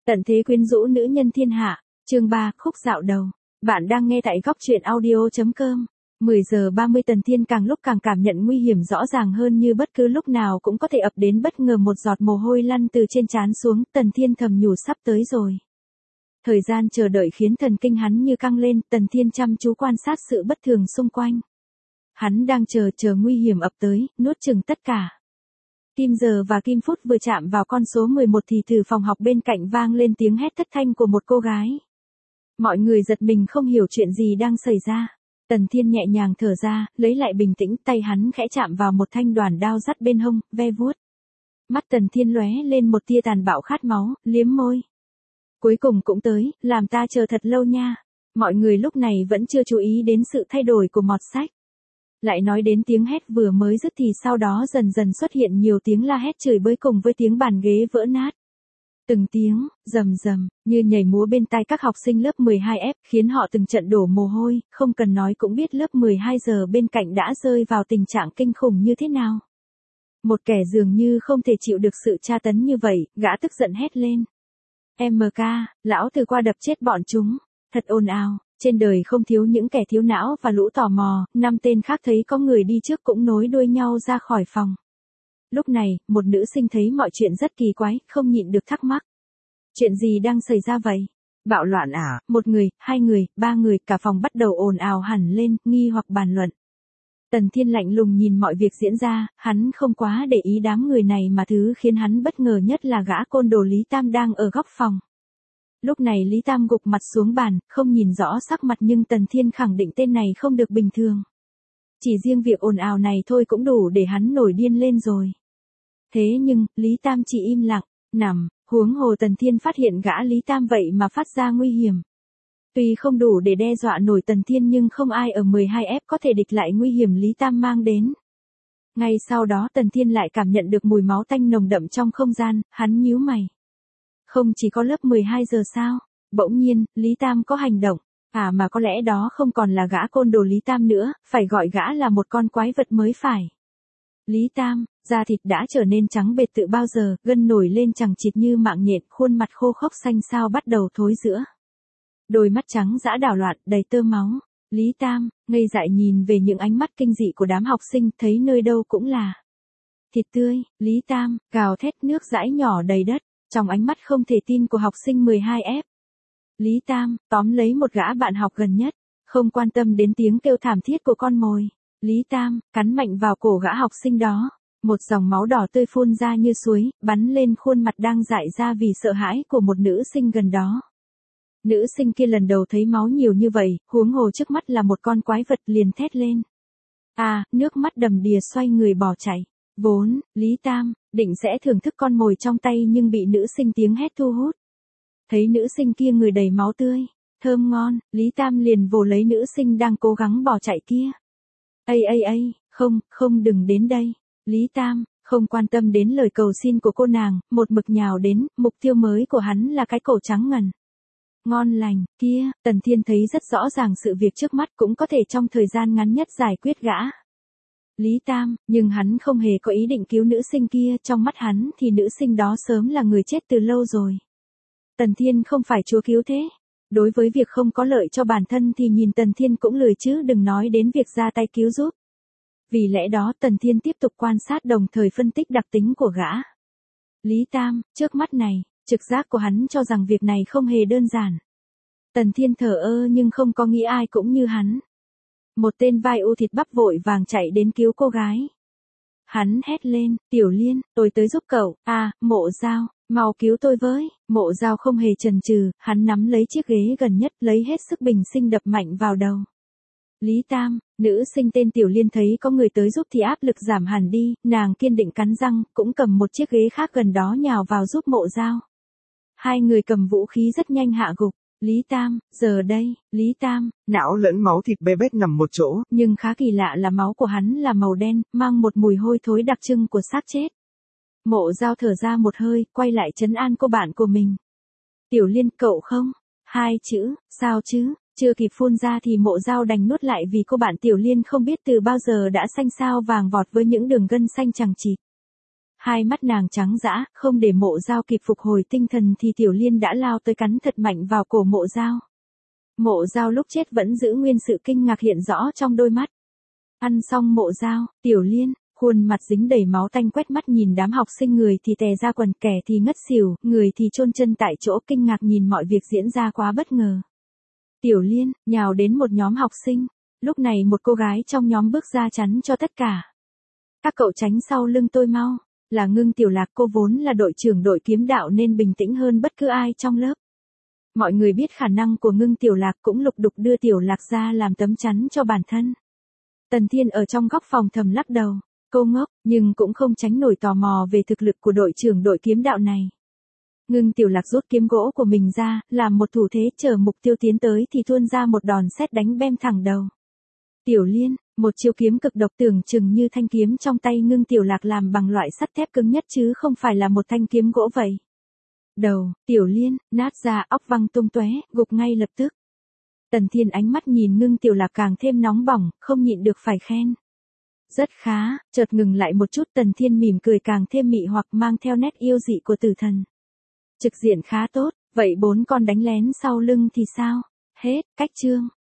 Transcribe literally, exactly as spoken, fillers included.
Tận thế quyến rũ nữ nhân thiên hạ, chương ba, khúc dạo đầu. Bạn đang nghe tại góc truyện audio chấm com. mười giờ ba mươi Tần Thiên càng lúc càng cảm nhận nguy hiểm rõ ràng hơn, như bất cứ lúc nào cũng có thể ập đến. Bất ngờ một giọt mồ hôi lăn từ trên trán xuống, Tần Thiên thầm nhủ sắp tới rồi. Thời gian chờ đợi khiến thần kinh hắn như căng lên, Tần Thiên chăm chú quan sát sự bất thường xung quanh. Hắn đang chờ chờ nguy hiểm ập tới, nuốt chửng tất cả. Kim giờ và kim phút vừa chạm vào con số mười một thì từ phòng học bên cạnh vang lên tiếng hét thất thanh của một cô gái. Mọi người giật mình không hiểu chuyện gì đang xảy ra. Tần Thiên nhẹ nhàng thở ra, lấy lại bình tĩnh, tay hắn khẽ chạm vào một thanh đoàn đao dắt bên hông, ve vuốt. Mắt Tần Thiên lóe lên một tia tàn bạo khát máu, liếm môi. Cuối cùng cũng tới, làm ta chờ thật lâu nha. Mọi người lúc này vẫn chưa chú ý đến sự thay đổi của mọt sách. Lại nói đến tiếng hét vừa mới dứt thì sau đó dần dần xuất hiện nhiều tiếng la hét chửi bới cùng với tiếng bàn ghế vỡ nát. Từng tiếng, rầm rầm, như nhảy múa bên tai các học sinh lớp mười hai F, khiến họ từng trận đổ mồ hôi, không cần nói cũng biết lớp mười hai giờ bên cạnh đã rơi vào tình trạng kinh khủng như thế nào. Một kẻ dường như không thể chịu được sự tra tấn như vậy, gã tức giận hét lên. em ca, lão từ qua đập chết bọn chúng, thật ồn ào. Trên đời không thiếu những kẻ thiếu não và lũ tò mò, năm tên khác thấy có người đi trước cũng nối đuôi nhau ra khỏi phòng. Lúc này, một nữ sinh thấy mọi chuyện rất kỳ quái, không nhịn được thắc mắc. Chuyện gì đang xảy ra vậy? Bạo loạn à? Một người, hai người, ba người, cả phòng bắt đầu ồn ào hẳn lên, nghi hoặc bàn luận. Tần Thiên lạnh lùng nhìn mọi việc diễn ra, hắn không quá để ý đám người này mà thứ khiến hắn bất ngờ nhất là gã côn đồ Lý Tam đang ở góc phòng. Lúc này Lý Tam gục mặt xuống bàn, không nhìn rõ sắc mặt nhưng Tần Thiên khẳng định tên này không được bình thường. Chỉ riêng việc ồn ào này thôi cũng đủ để hắn nổi điên lên rồi. Thế nhưng, Lý Tam chỉ im lặng, nằm, huống hồ Tần Thiên phát hiện gã Lý Tam vậy mà phát ra nguy hiểm. Tuy không đủ để đe dọa nổi Tần Thiên nhưng không ai ở mười hai F có thể địch lại nguy hiểm Lý Tam mang đến. Ngay sau đó Tần Thiên lại cảm nhận được mùi máu tanh nồng đậm trong không gian, hắn nhíu mày. Không chỉ có lớp mười hai giờ sao? Bỗng nhiên, Lý Tam có hành động. À mà có lẽ đó không còn là gã côn đồ Lý Tam nữa, phải gọi gã là một con quái vật mới phải. Lý Tam, da thịt đã trở nên trắng bệt từ bao giờ, gân nổi lên chằng chịt như mạng nhện, khuôn mặt khô khốc xanh xao bắt đầu thối rữa. Đôi mắt trắng dã đảo loạn, đầy tơ máu. Lý Tam, ngây dại nhìn về những ánh mắt kinh dị của đám học sinh, thấy nơi đâu cũng là thịt tươi. Lý Tam, gào thét nước dãi nhỏ đầy đất. Trong ánh mắt không thể tin của học sinh mười hai F. Lý Tam, tóm lấy một gã bạn học gần nhất, không quan tâm đến tiếng kêu thảm thiết của con mồi. Lý Tam, cắn mạnh vào cổ gã học sinh đó. Một dòng máu đỏ tươi phun ra như suối, bắn lên khuôn mặt đang dại ra vì sợ hãi của một nữ sinh gần đó. Nữ sinh kia lần đầu thấy máu nhiều như vậy, huống hồ trước mắt là một con quái vật liền thét lên. À, nước mắt đầm đìa xoay người bỏ chạy. Vốn, Lý Tam, định sẽ thưởng thức con mồi trong tay nhưng bị nữ sinh tiếng hét thu hút. Thấy nữ sinh kia người đầy máu tươi, thơm ngon, Lý Tam liền vồ lấy nữ sinh đang cố gắng bỏ chạy kia. Ây ây ây, không, không đừng đến đây. Lý Tam, không quan tâm đến lời cầu xin của cô nàng, một mực nhào đến, mục tiêu mới của hắn là cái cổ trắng ngần. Ngon lành, kia, Tần Thiên thấy rất rõ ràng sự việc trước mắt cũng có thể trong thời gian ngắn nhất giải quyết gã. Lý Tam, nhưng hắn không hề có ý định cứu nữ sinh kia, trong mắt hắn thì nữ sinh đó sớm là người chết từ lâu rồi. Tần Thiên không phải chúa cứu thế. Đối với việc không có lợi cho bản thân thì nhìn Tần Thiên cũng lười chứ đừng nói đến việc ra tay cứu giúp. Vì lẽ đó Tần Thiên tiếp tục quan sát đồng thời phân tích đặc tính của gã. Lý Tam, trước mắt này, trực giác của hắn cho rằng việc này không hề đơn giản. Tần Thiên thờ ơ nhưng không có nghĩ ai cũng như hắn. Một tên vai u thịt bắp vội vàng chạy đến cứu cô gái. Hắn hét lên, Tiểu Liên, tôi tới giúp cậu, à, Mộ Giao, mau cứu tôi với. Mộ Giao không hề chần chừ, hắn nắm lấy chiếc ghế gần nhất lấy hết sức bình sinh đập mạnh vào đầu. Lý Tam, nữ sinh tên Tiểu Liên thấy có người tới giúp thì áp lực giảm hẳn đi, nàng kiên định cắn răng, cũng cầm một chiếc ghế khác gần đó nhào vào giúp Mộ Giao. Hai người cầm vũ khí rất nhanh hạ gục. Lý Tam, giờ đây, Lý Tam, não lẫn máu thịt bê bết nằm một chỗ. Nhưng khá kỳ lạ là máu của hắn là màu đen, mang một mùi hôi thối đặc trưng của xác chết. Mộ Giao thở ra một hơi, quay lại trấn an cô bạn của mình. Tiểu Liên, cậu không? Hai chữ, sao chứ? Chưa kịp phun ra thì Mộ Giao đành nuốt lại vì cô bạn Tiểu Liên không biết từ bao giờ đã xanh xao vàng vọt với những đường gân xanh chằng chịt. Hai mắt nàng trắng dã, không để Mộ Dao kịp phục hồi tinh thần thì Tiểu Liên đã lao tới cắn thật mạnh vào cổ Mộ Dao. Mộ Dao lúc chết vẫn giữ nguyên sự kinh ngạc hiện rõ trong đôi mắt. Ăn xong Mộ Dao, Tiểu Liên, khuôn mặt dính đầy máu tanh quét mắt nhìn đám học sinh, người thì tè ra quần, kẻ thì ngất xỉu, người thì chôn chân tại chỗ, kinh ngạc nhìn mọi việc diễn ra quá bất ngờ. Tiểu Liên nhào đến một nhóm học sinh, lúc này một cô gái trong nhóm bước ra chắn cho tất cả. Các cậu tránh sau lưng tôi mau. Là Ngưng Tiểu Lạc, cô vốn là đội trưởng đội kiếm đạo nên bình tĩnh hơn bất cứ ai trong lớp. Mọi người biết khả năng của Ngưng Tiểu Lạc cũng lục đục đưa Tiểu Lạc ra làm tấm chắn cho bản thân. Tần Thiên ở trong góc phòng thầm lắc đầu, cô ngốc, nhưng cũng không tránh nổi tò mò về thực lực của đội trưởng đội kiếm đạo này. Ngưng Tiểu Lạc rút kiếm gỗ của mình ra, làm một thủ thế chờ mục tiêu tiến tới thì tuôn ra một đòn sét đánh bem thẳng đầu. Tiểu Liên, một chiêu kiếm cực độc tưởng chừng như thanh kiếm trong tay Ngưng Tiểu Lạc làm bằng loại sắt thép cứng nhất chứ không phải là một thanh kiếm gỗ vậy. Đầu, Tiểu Liên, nát ra, óc văng tung tóe, gục ngay lập tức. Tần Thiên ánh mắt nhìn Ngưng Tiểu Lạc càng thêm nóng bỏng, không nhịn được phải khen. Rất khá, chợt ngừng lại một chút, Tần Thiên mỉm cười càng thêm mị hoặc, mang theo nét yêu dị của tử thần. Trực diện khá tốt, vậy bốn con đánh lén sau lưng thì sao? Hết, cách chương.